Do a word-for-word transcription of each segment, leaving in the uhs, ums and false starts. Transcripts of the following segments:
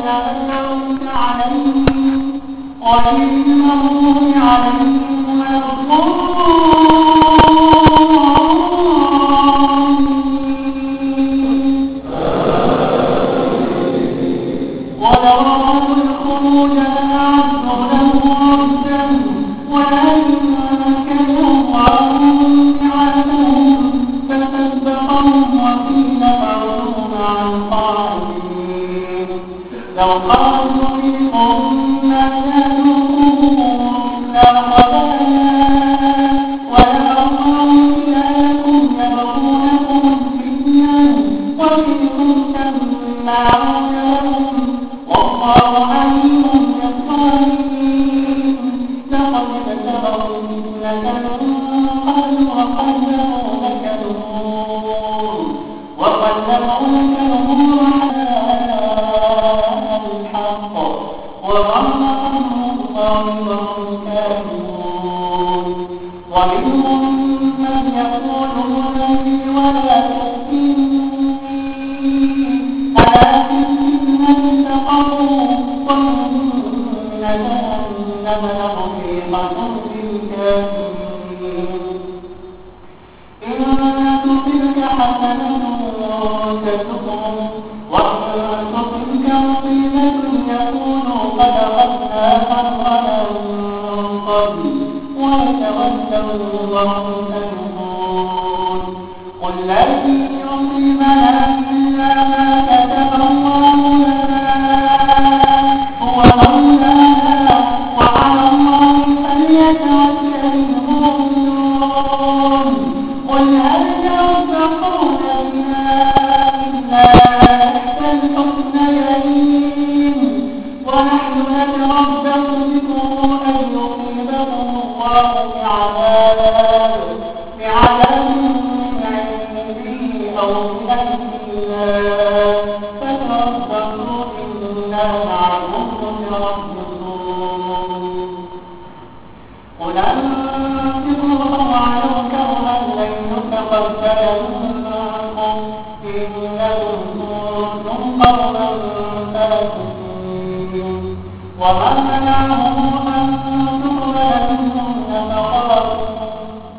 أنعمت عليهم غير المغضوب عليهم ولا الضالين ولو أرادوا الخروج لأعدوا له عدة ولكن كرهوا عنهم فسبقهم وقيل اقعدوا مع القاعدين لو خرجوا منكم ما زادوكم إلا خبالا ولأوضعوا خلالكم يبغونكم الفتنة وفيكم سماعون لهم والله عليم بالظالمين لقد ابتغوا فتنة قبل وقلبوا لك الأمور وقلبوا لك الأمور على الحق وغرهم الله وهم كافرون ومنهم من يقول هدى ولا تفتني ألا تفتني سقطوا وإن جهنم لمحيطة بالكافرين إن تصبك حسنة تسؤهم وإن تصبك مصيبة يقولوا قد أخذنا أمرنا من قبل ويتولوا وهم فرحون قل لن يصيبنا إلا ما كتب الله لنا هو مولانا وعلى الله فليتوكل المؤمنون قل هل ترزقون بنا إلا إحدى الحسنيين ونحن نتربص بكم أن يصيبكم الله بعذاب بعذاب من عنده أو بأيدي الله فتربصوا إنا معكم متربصون قل أنفقوا طوعا كرها لن يتقبل منكم إنكم كنتم قوما فاسقين وما منعهم أن تقبل منهم نفقاتهم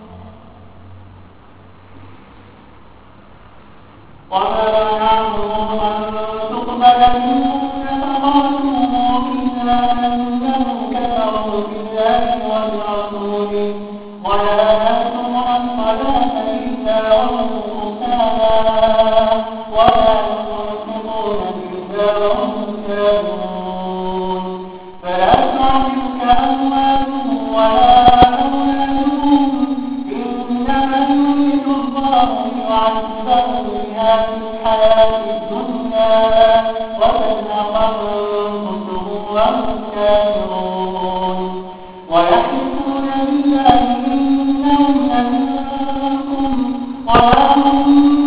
وما منعهم أن تقبل منهم نفقاتهم إلا أنهم كفروا بالله وبرسوله ولا يأتون الصلاة إلا وهم كسالى ولا ينفقون إلا وهم كارهون فلا تعجبك أموالهم ولا أولادهم إنما يريد الله ليعذبهم بها في الحياة الدنيا وتزهق أنفسهم وهم كافرون ويحلفون بالله إنهم لمنكم وما هم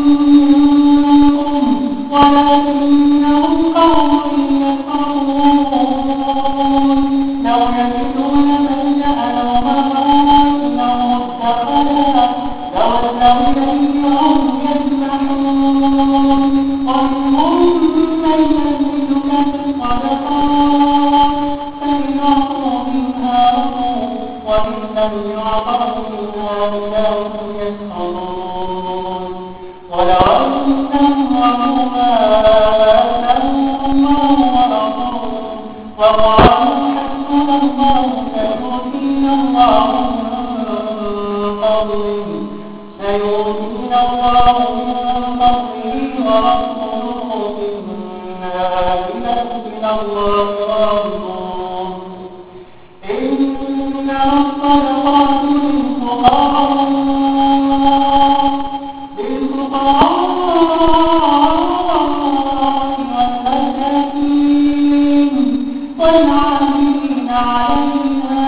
منكم ولكنهم قوم يفرقون لو يجدون ملجأ أو مغارات أو مدخلا لولوا إليه وهم يجمعون ومنهم من يزيدك في الصدقات فإن أعطوا منها رضوا وإن لم يعطوا منها إذا هم يسخرون ولو أنهم رضوا ما آتاهم الله ورسوله وقالوا حسبنا الله سيؤتينا الله من فضله سيؤتينا الله من فضله ورسوله إنا إلى الله راجعون إنما الصدقات للفقراء والمساكين والعاملين عليها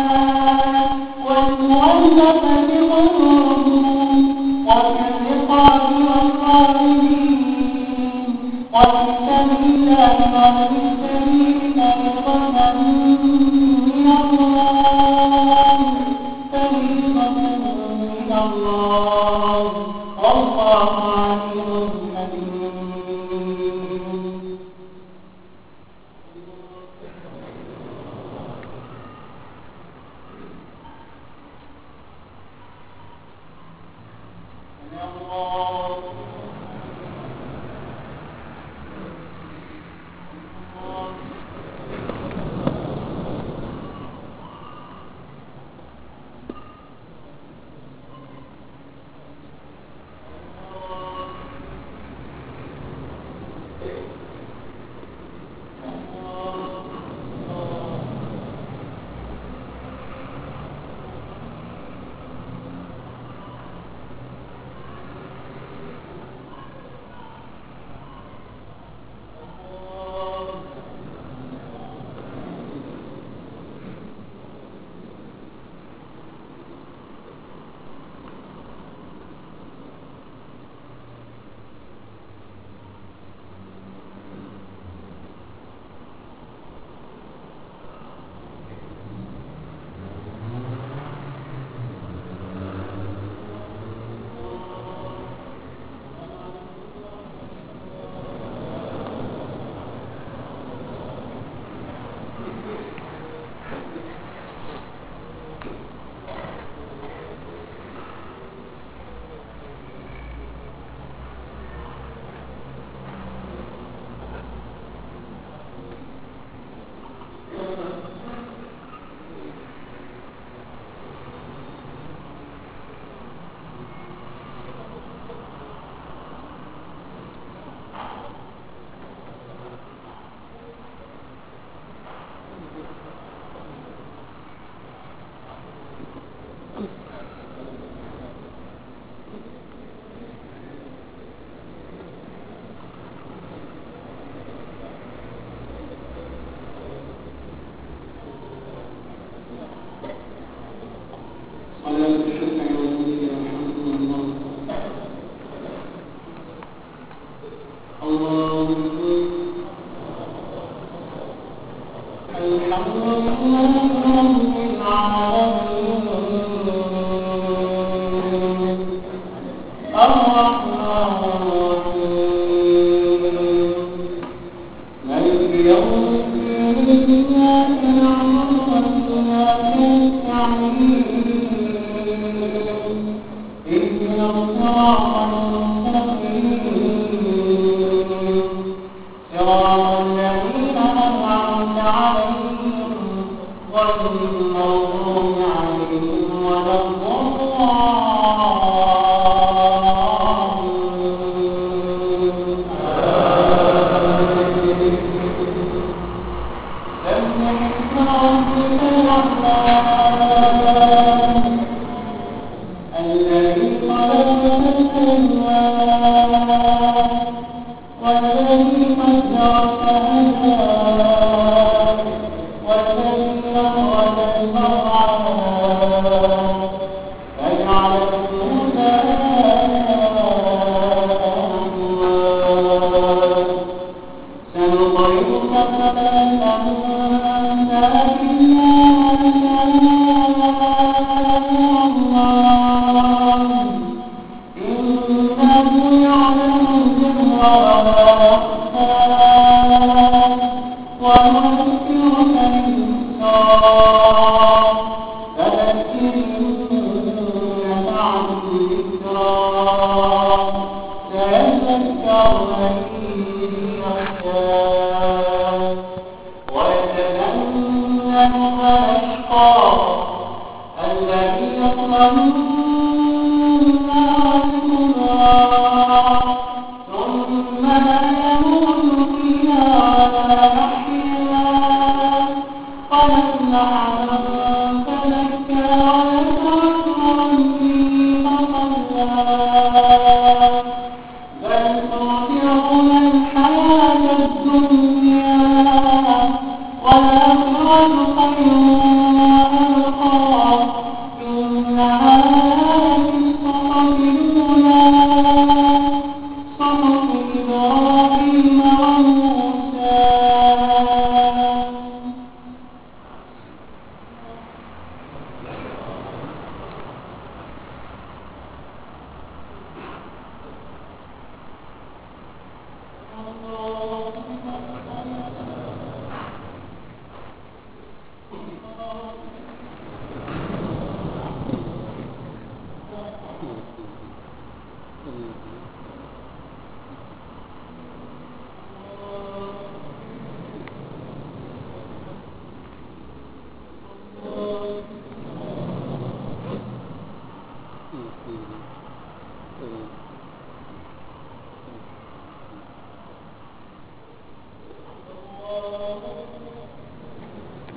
والمؤلفة قلوبهم وفي الرقاب والغارمين وفي سبيل الله وفي سبيل فريضة من الله فريضة من الله والله عليم حكيم والآخرة خير وأبقى إن هذا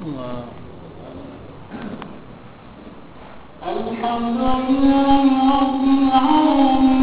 الله. الحمد لله رب العالمين